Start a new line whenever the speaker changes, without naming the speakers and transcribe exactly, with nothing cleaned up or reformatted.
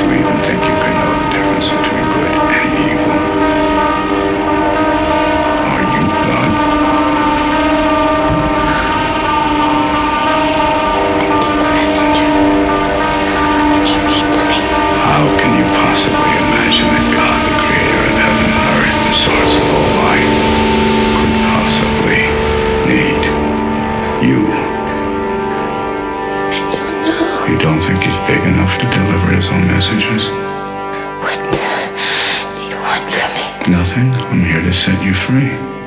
you even think you can know the difference between good and evil? Are you God?
I'm just a messenger. He needs me.
How can you possibly imagine that God, the creator of heaven and earth, the source of all life, could possibly need you?
I don't know.
You don't think he's big enough to deliver his own messages?
What do you want from me?
Nothing. I'm here to set you free.